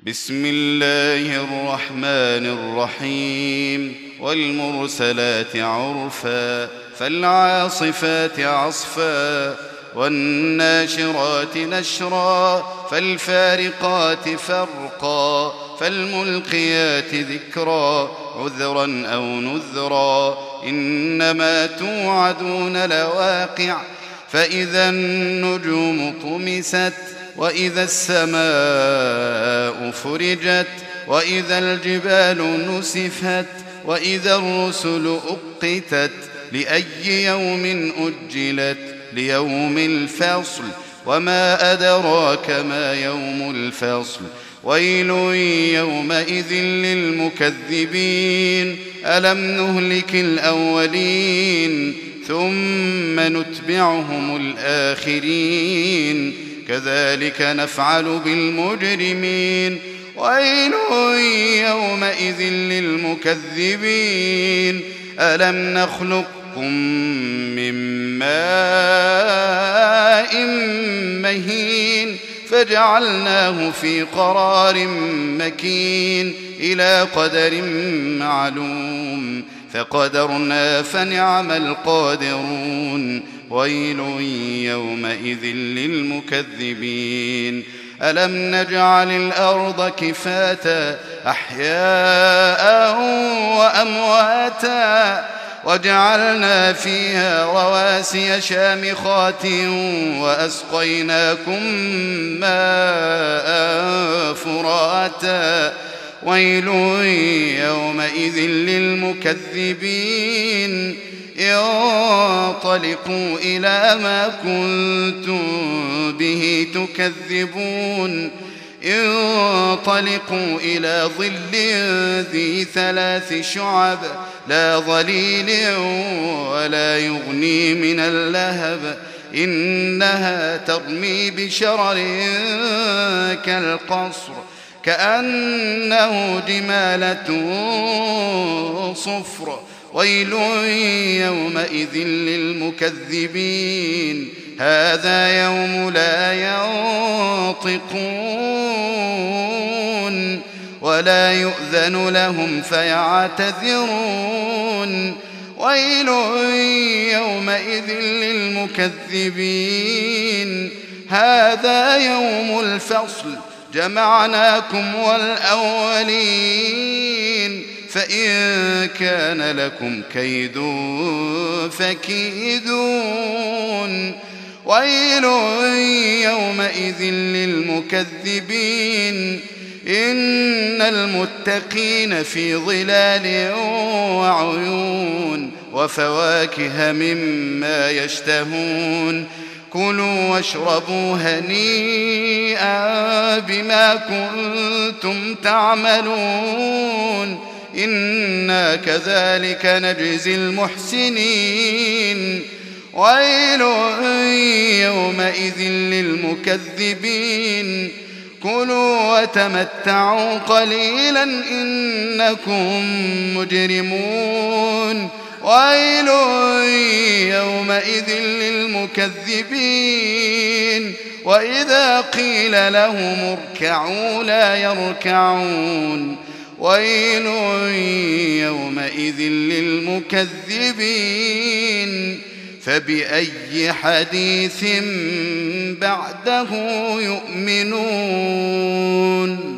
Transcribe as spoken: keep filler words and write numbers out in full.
بسم الله الرحمن الرحيم والمرسلات عرفا فالعاصفات عصفا والناشرات نشرا فالفارقات فرقا فالملقيات ذكرا عذرا أو نذرا إنما توعدون لواقع فإذا النجوم طمست وإذا السماء فرجت وإذا الجبال نسفت وإذا الرسل أقتت لأي يوم أجلت ليوم الفصل وما أدراك ما يوم الفصل ويل يومئذ للمكذبين ألم نهلك الأولين ثم نتبعهم الآخرين كذلك نفعل بالمجرمين ويل يومئذ للمكذبين ألم نخلقكم من ماء مهين فجعلناه في قرار مكين إلى قدر معلوم فقدرنا فنعم القادرون ويل يومئذ للمكذبين ألم نجعل الأرض كفاتا أحياء وأمواتا وجعلنا فيها رواسي شامخات وأسقيناكم ماء فراتا ويل يومئذ للمكذبين انطلقوا إلى ما كنتم به تكذبون انطلقوا إلى ظل ذي ثلاث شعب لا ظليل ولا يغني من اللهب إنها ترمي بشرر كالقصر كأنه جمالة صفر ويل يومئذ للمكذبين هذا يوم لا ينطقون ولا يؤذن لهم فيعتذرون ويل يومئذ للمكذبين هذا يوم الفصل جمعناكم والأولين فإن كان لكم كيد فكيدون ويل يومئذ للمكذبين إن المتقين في ظلال وعيون وفواكه مما يشتهون كلوا واشربوا هنيئا بما كنتم تعملون إنا كذلك نجزي المحسنين ويل يومئذ للمكذبين كلوا وتمتعوا قليلا إنكم مجرمون ويل يومئذ للمكذبين وإذا قيل لهم اركعوا لا يركعون ويل يومئذ للمكذبين فبأي حديث بعده يؤمنون.